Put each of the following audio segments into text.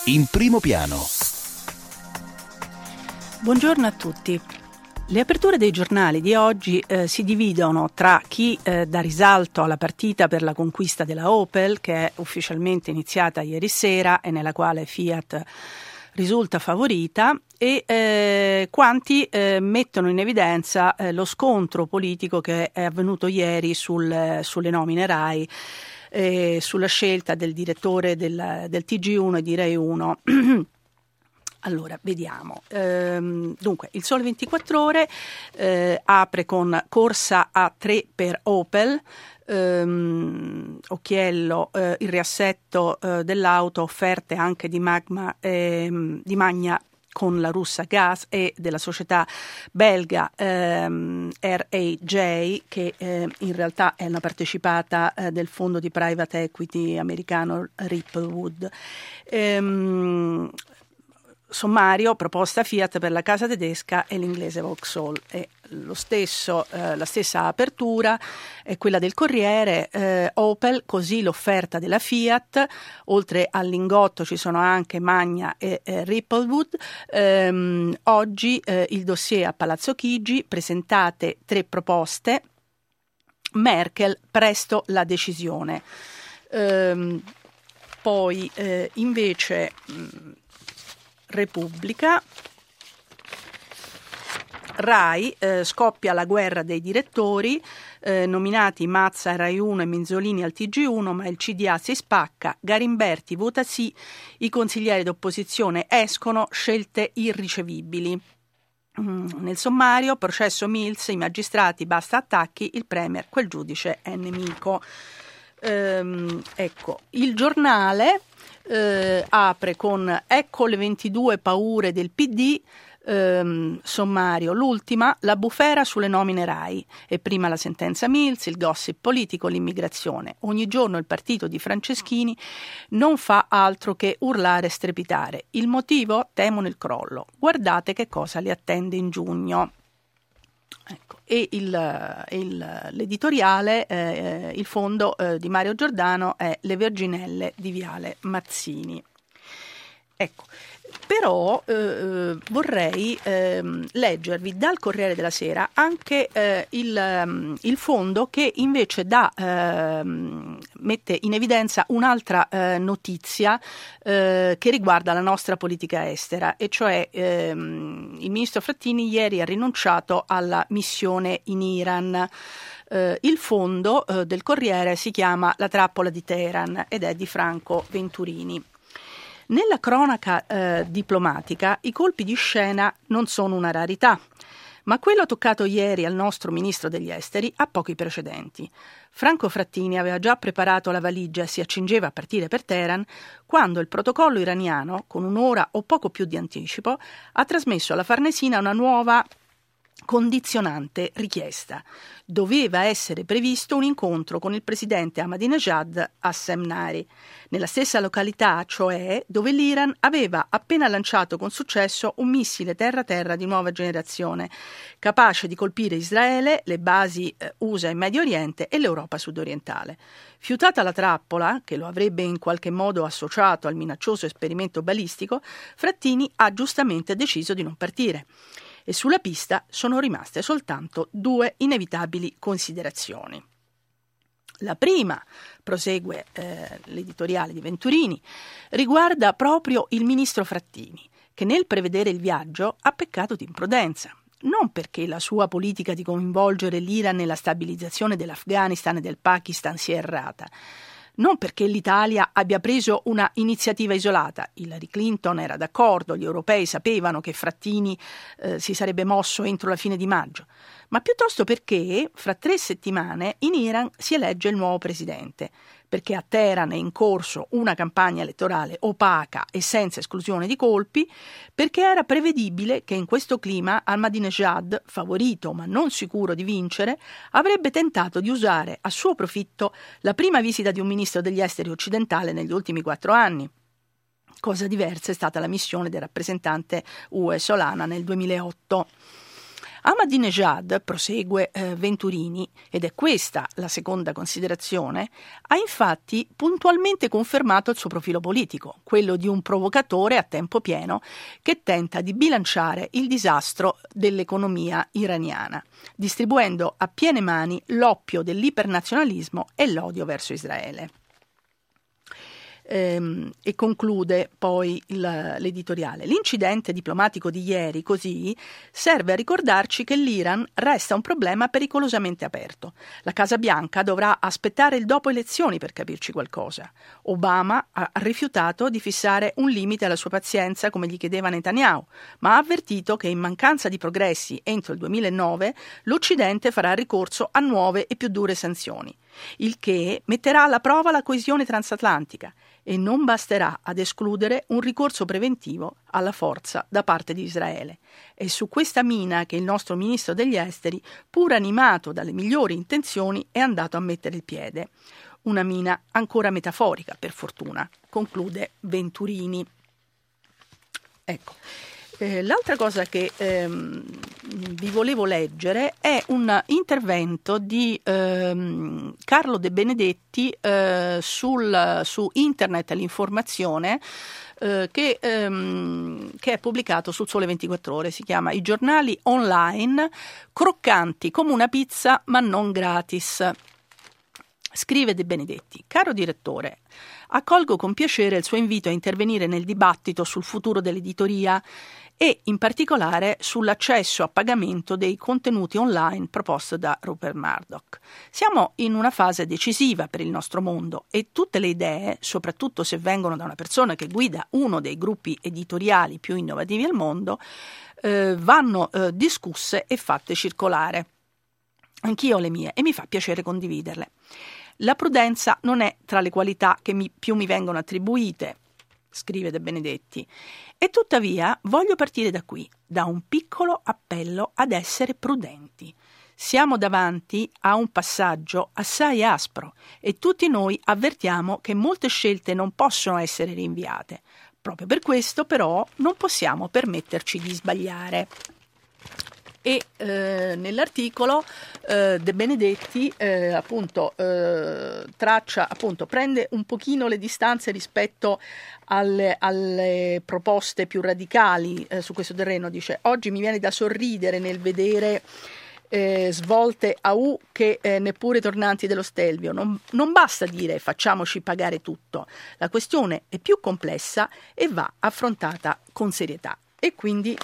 In primo piano. Buongiorno a tutti. Le aperture dei giornali di oggi si dividono tra chi dà risalto alla partita per la conquista della Opel, che è ufficialmente iniziata ieri sera e nella quale Fiat risulta favorita, e quanti mettono in evidenza lo scontro politico che è avvenuto ieri sulle nomine RAI, sulla scelta del direttore del TG1 e di Rai 1. Allora, vediamo. Dunque, il Sole 24 Ore apre con corsa a 3 per Opel, occhiello, il riassetto dell'auto, offerte anche di di Magna con la russa Gas e della società belga RAJ, che in realtà è una partecipata del fondo di private equity americano Ripplewood. Sommario, proposta Fiat per la casa tedesca e l'inglese Vauxhall. E la stessa apertura è quella del Corriere, Opel, così l'offerta della Fiat, oltre al lingotto ci sono anche Magna e Ripplewood. Oggi il dossier a Palazzo Chigi, presentate 3 proposte, Merkel, presto la decisione. Poi invece Repubblica, Rai, scoppia la guerra dei direttori, nominati Mazza a Rai 1 e Minzolini al TG1, ma il CDA si spacca, Garimberti vota sì, i consiglieri d'opposizione escono, scelte irricevibili. Nel sommario, processo Mills, i magistrati basta attacchi, il premier, quel giudice è nemico. Ecco, il Giornale apre con ecco le 22 paure del PD, sommario, l'ultima, la bufera sulle nomine RAI, e prima la sentenza Mills, il gossip politico, l'immigrazione. Ogni giorno il partito di Franceschini non fa altro che urlare e strepitare. Il motivo? Temono il crollo. Guardate che cosa li attende in giugno. Ecco. E l'editoriale, il fondo di Mario Giordano è Le Verginelle di Viale Mazzini. Ecco, però vorrei leggervi dal Corriere della Sera anche il fondo che invece mette in evidenza un'altra notizia che riguarda la nostra politica estera, e cioè il ministro Frattini ieri ha rinunciato alla missione in Iran. Il fondo del Corriere si chiama La trappola di Teheran ed è di Franco Venturini. Nella cronaca diplomatica i colpi di scena non sono una rarità, ma quello toccato ieri al nostro ministro degli esteri ha pochi precedenti. Franco Frattini aveva già preparato la valigia e si accingeva a partire per Teheran quando il protocollo iraniano, con un'ora o poco più di anticipo, ha trasmesso alla Farnesina una nuova condizionante richiesta. Doveva essere previsto un incontro con il presidente Ahmadinejad a Semnari, nella stessa località, cioè dove l'Iran aveva appena lanciato con successo un missile terra-terra di nuova generazione, capace di colpire Israele, le basi USA in Medio Oriente e l'Europa sudorientale. Fiutata la trappola, che lo avrebbe in qualche modo associato al minaccioso esperimento balistico, Frattini ha giustamente deciso di non partire. E sulla pista sono rimaste soltanto 2 inevitabili considerazioni. La prima, prosegue l'editoriale di Venturini, riguarda proprio il ministro Frattini, che nel prevedere il viaggio ha peccato di imprudenza. Non perché la sua politica di coinvolgere l'Iran nella stabilizzazione dell'Afghanistan e del Pakistan sia errata, non perché l'Italia abbia preso una iniziativa isolata. Hillary Clinton era d'accordo, gli europei sapevano che Frattini si sarebbe mosso entro la fine di maggio, ma piuttosto perché fra 3 settimane in Iran si elegge il nuovo presidente, perché a Teheran è in corso una campagna elettorale opaca e senza esclusione di colpi, perché era prevedibile che in questo clima Ahmadinejad, favorito ma non sicuro di vincere, avrebbe tentato di usare a suo profitto la prima visita di un ministro degli esteri occidentale negli ultimi 4 anni. Cosa diversa è stata la missione del rappresentante UE Solana nel 2008. Ahmadinejad, prosegue Venturini, ed è questa la seconda considerazione, ha infatti puntualmente confermato il suo profilo politico, quello di un provocatore a tempo pieno che tenta di bilanciare il disastro dell'economia iraniana, distribuendo a piene mani l'oppio dell'ipernazionalismo e l'odio verso Israele. E conclude poi l'editoriale. L'incidente diplomatico di ieri, così, serve a ricordarci che l'Iran resta un problema pericolosamente aperto. La Casa Bianca dovrà aspettare il dopo elezioni per capirci qualcosa. Obama ha rifiutato di fissare un limite alla sua pazienza come gli chiedeva Netanyahu, ma ha avvertito che in mancanza di progressi entro il 2009 l'Occidente farà ricorso a nuove e più dure sanzioni, il che metterà alla prova la coesione transatlantica e non basterà ad escludere un ricorso preventivo alla forza da parte di Israele. È su questa mina che il nostro ministro degli esteri, pur animato dalle migliori intenzioni, è andato a mettere il piede. Una mina ancora metaforica, per fortuna, conclude Venturini. Ecco. L'altra cosa che vi volevo leggere è un intervento di Carlo De Benedetti su Internet e l'Informazione che è pubblicato sul Sole 24 Ore. Si chiama I giornali online croccanti come una pizza ma non gratis. Scrive De Benedetti: caro direttore, accolgo con piacere il suo invito a intervenire nel dibattito sul futuro dell'editoria e in particolare sull'accesso a pagamento dei contenuti online proposto da Rupert Murdoch. Siamo in una fase decisiva per il nostro mondo e tutte le idee, soprattutto se vengono da una persona che guida uno dei gruppi editoriali più innovativi al mondo, vanno discusse e fatte circolare. Anch'io ho le mie e mi fa piacere condividerle. La prudenza non è tra le qualità che più mi vengono attribuite, scrive De Benedetti, e tuttavia voglio partire da qui, da un piccolo appello ad essere prudenti. Siamo davanti a un passaggio assai aspro e tutti noi avvertiamo che molte scelte non possono essere rinviate. Proprio per questo, però, non possiamo permetterci di sbagliare. E nell'articolo De Benedetti prende un pochino le distanze rispetto alle proposte più radicali su questo terreno. Dice: oggi mi viene da sorridere nel vedere svolte a U che neppure tornanti dello Stelvio. Non basta dire facciamoci pagare tutto, la questione è più complessa e va affrontata con serietà. E quindi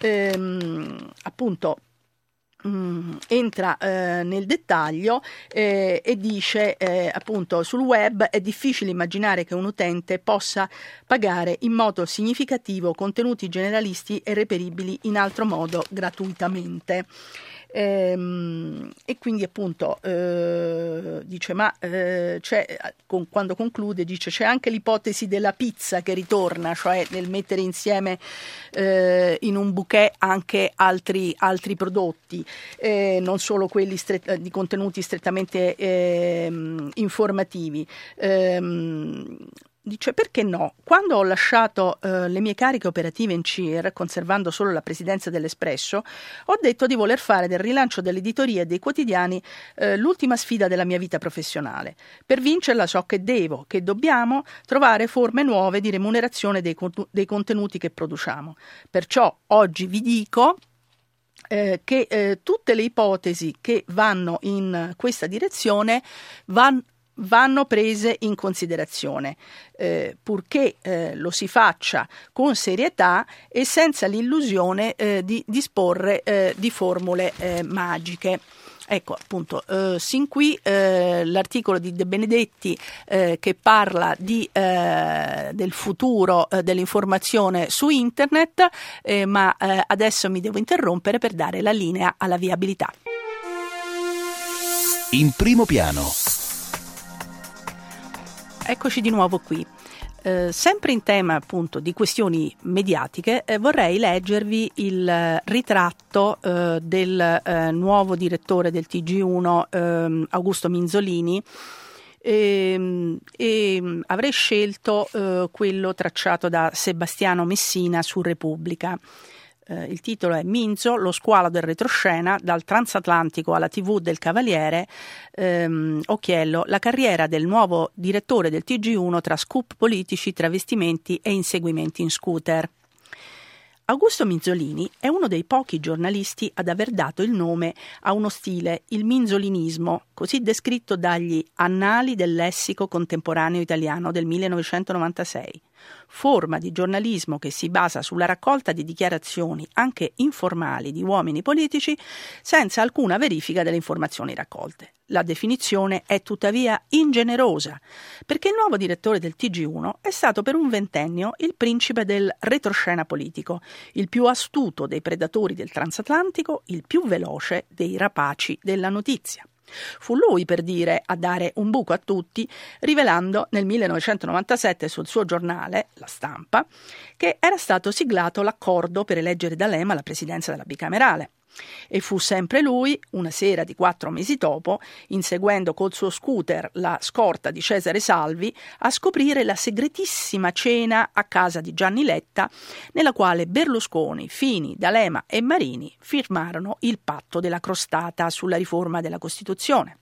entra nel dettaglio e dice appunto sul web è difficile immaginare che un utente possa pagare in modo significativo contenuti generalisti e reperibili in altro modo gratuitamente. E quindi appunto dice quando conclude dice c'è anche l'ipotesi della pizza che ritorna, cioè nel mettere insieme in un bouquet anche altri prodotti, non solo quelli di contenuti strettamente informativi. Dice: perché no? Quando ho lasciato le mie cariche operative in CIR, conservando solo la presidenza dell'Espresso, ho detto di voler fare del rilancio dell'editoria e dei quotidiani l'ultima sfida della mia vita professionale. Per vincerla so che dobbiamo trovare forme nuove di remunerazione dei contenuti che produciamo. Perciò oggi vi dico che tutte le ipotesi che vanno in questa direzione vanno prese in considerazione, purché lo si faccia con serietà e senza l'illusione di disporre di formule magiche. Ecco appunto sin qui l'articolo di De Benedetti che parla del futuro dell'informazione su internet, ma adesso mi devo interrompere per dare la linea alla viabilità. In primo piano. Eccoci di nuovo qui. Sempre in tema appunto di questioni mediatiche, vorrei leggervi il ritratto del nuovo direttore del TG1, Augusto Minzolini, e avrei scelto quello tracciato da Sebastiano Messina su Repubblica. Il titolo è Minzo, lo squalo del retroscena, dal transatlantico alla TV del Cavaliere, Occhiello, la carriera del nuovo direttore del TG1 tra scoop politici, travestimenti e inseguimenti in scooter. Augusto Minzolini è uno dei pochi giornalisti ad aver dato il nome a uno stile, il minzolinismo, così descritto dagli Annali del lessico contemporaneo italiano del 1996, forma di giornalismo che si basa sulla raccolta di dichiarazioni, anche informali, di uomini politici senza alcuna verifica delle informazioni raccolte. La definizione è tuttavia ingenerosa, perché il nuovo direttore del TG1 è stato per un ventennio il principe del retroscena politico, il più astuto dei predatori del transatlantico, il più veloce dei rapaci della notizia. Fu lui, per dire, a dare un buco a tutti, rivelando nel 1997 sul suo giornale, La Stampa, che era stato siglato l'accordo per eleggere D'Alema alla presidenza della bicamerale. E fu sempre lui, una sera di 4 mesi dopo, inseguendo col suo scooter la scorta di Cesare Salvi, a scoprire la segretissima cena a casa di Gianni Letta, nella quale Berlusconi, Fini, D'Alema e Marini firmarono il patto della crostata sulla riforma della Costituzione.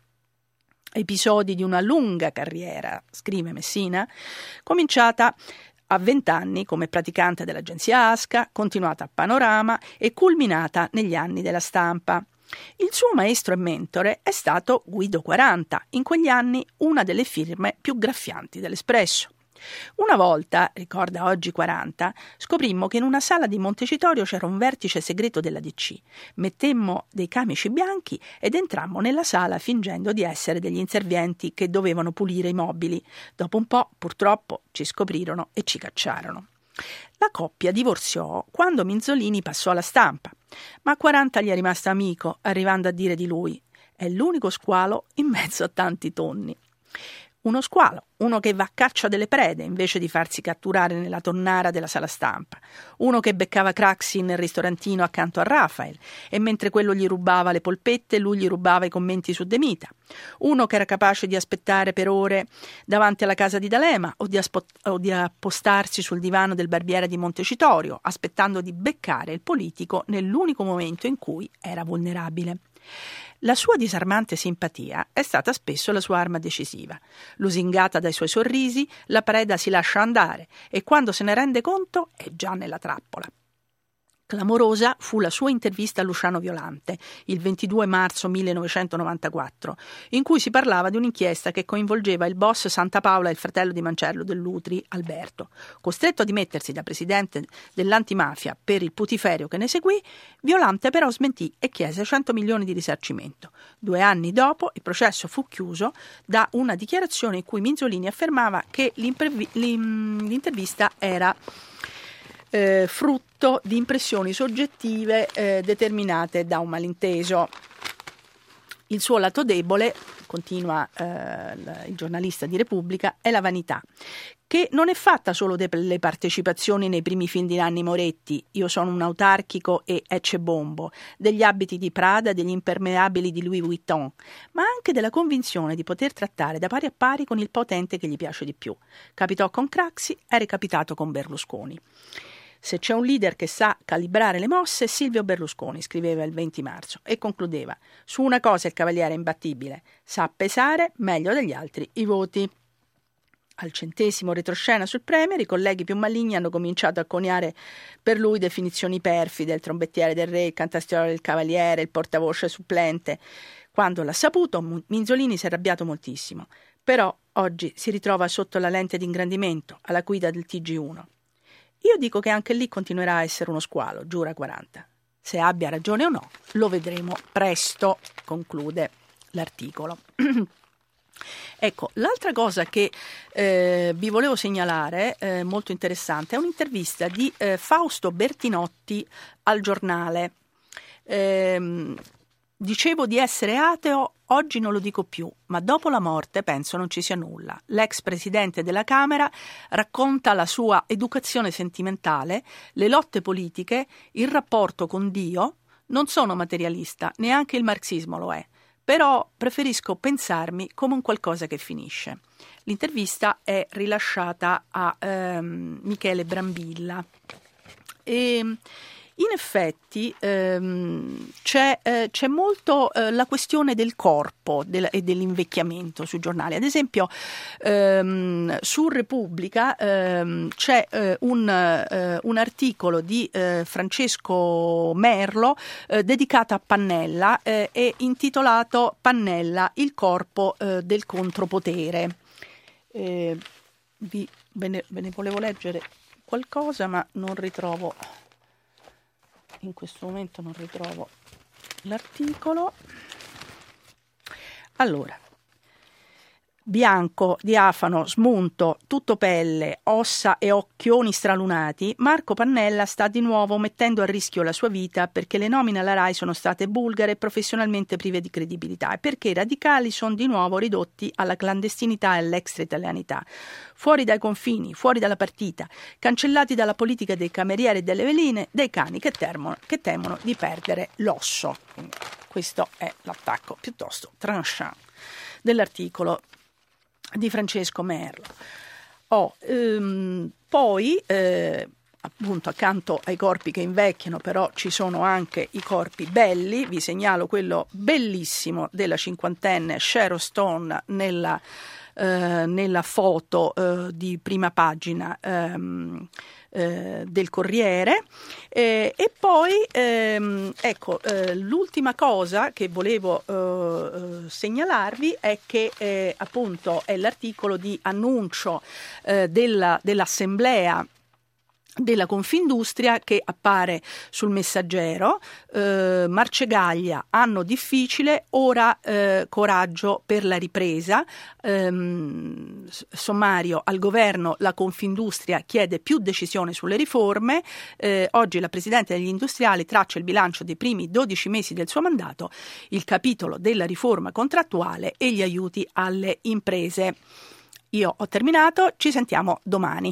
Episodi di una lunga carriera, scrive Messina, cominciata a 20 anni come praticante dell'agenzia ASCA, continuata a Panorama e culminata negli anni della Stampa. Il suo maestro e mentore è stato Guido 40, in quegli anni una delle firme più graffianti dell'Espresso. Una volta, ricorda oggi 40, scoprimmo che in una sala di Montecitorio c'era un vertice segreto della DC. Mettemmo dei camici bianchi ed entrammo nella sala fingendo di essere degli inservienti che dovevano pulire i mobili. Dopo un po', purtroppo, ci scoprirono e ci cacciarono. La coppia divorziò quando Minzolini passò alla Stampa, ma a 40 gli è rimasto amico, arrivando a dire di lui: è l'unico squalo in mezzo a tanti tonni. Uno squalo, uno che va a caccia delle prede invece di farsi catturare nella tonnara della sala stampa, uno che beccava Craxi nel ristorantino accanto a Rafael e mentre quello gli rubava le polpette lui gli rubava i commenti su De Mita, uno che era capace di aspettare per ore davanti alla casa di D'Alema o di appostarsi sul divano del barbiere di Montecitorio aspettando di beccare il politico nell'unico momento in cui era vulnerabile. La sua disarmante simpatia è stata spesso la sua arma decisiva. Lusingata dai suoi sorrisi, la preda si lascia andare e quando se ne rende conto è già nella trappola. Clamorosa fu la sua intervista a Luciano Violante, il 22 marzo 1994, in cui si parlava di un'inchiesta che coinvolgeva il boss Santa Paola e il fratello di Mancello Dell'Utri, Alberto. Costretto a dimettersi da presidente dell'antimafia per il putiferio che ne seguì, Violante però smentì e chiese 100 milioni di risarcimento. 2 anni dopo il processo fu chiuso da una dichiarazione in cui Minzolini affermava che l'intervista era frutto di impressioni soggettive determinate da un malinteso. Il suo lato debole, continua il giornalista di Repubblica, è la vanità, che non è fatta solo delle partecipazioni nei primi film di Nanni Moretti, Io sono un autarchico e Ecce Bombo, degli abiti di Prada, degli impermeabili di Louis Vuitton, ma anche della convinzione di poter trattare da pari a pari con il potente che gli piace di più. Capitò con Craxi, è recapitato con Berlusconi. Se c'è un leader che sa calibrare le mosse, Silvio Berlusconi, scriveva il 20 marzo, e concludeva: su una cosa il cavaliere è imbattibile, sa pesare meglio degli altri i voti. Al 100° retroscena sul Premier, i colleghi più maligni hanno cominciato a coniare per lui definizioni perfide: il trombettiere del re, il cantastorie del cavaliere, il portavoce supplente. Quando l'ha saputo, Minzolini si è arrabbiato moltissimo, però oggi si ritrova sotto la lente di ingrandimento alla guida del TG1. Io dico che anche lì continuerà a essere uno squalo, giura 40. Se abbia ragione o no, lo vedremo presto, conclude l'articolo. Ecco, l'altra cosa che vi volevo segnalare, molto interessante, è un'intervista di Fausto Bertinotti al Giornale. Dicevo di essere ateo, oggi non lo dico più, ma dopo la morte penso non ci sia nulla. L'ex presidente della Camera racconta la sua educazione sentimentale, le lotte politiche, il rapporto con Dio. Non sono materialista, neanche il marxismo lo è, però preferisco pensarmi come un qualcosa che finisce. L'intervista è rilasciata a Michele Brambilla. E In effetti c'è molto la questione del corpo e dell'invecchiamento sui giornali. Ad esempio su Repubblica c'è un articolo di Francesco Merlo dedicato a Pannella e intitolato "Pannella, il corpo del contropotere". Ve ne volevo leggere qualcosa, ma non ritrovo, in questo momento non ritrovo l'articolo. Allora, bianco, diafano, smunto, tutto pelle, ossa e occhioni stralunati, Marco Pannella sta di nuovo mettendo a rischio la sua vita perché le nomine alla RAI sono state bulgare e professionalmente prive di credibilità e perché i radicali sono di nuovo ridotti alla clandestinità e all'extraitalianità. Fuori dai confini, fuori dalla partita, cancellati dalla politica dei camerieri e delle veline, dei cani che temono di perdere l'osso. Quindi questo è l'attacco piuttosto tranchant dell'articolo di Francesco Merlo. Poi appunto, accanto ai corpi che invecchiano, però ci sono anche i corpi belli. Vi segnalo quello bellissimo della cinquantenne Sharon Stone nella foto di prima pagina del Corriere, e poi ecco, l'ultima cosa che volevo segnalarvi è che appunto è l'articolo di annuncio dell'assemblea della Confindustria che appare sul Messaggero. Marcegaglia, anno difficile, ora coraggio per la ripresa. Sommario: al governo la Confindustria chiede più decisione sulle riforme. Oggi la Presidente degli Industriali traccia il bilancio dei primi 12 mesi del suo mandato, il capitolo della riforma contrattuale e gli aiuti alle imprese. Io ho terminato, ci sentiamo domani.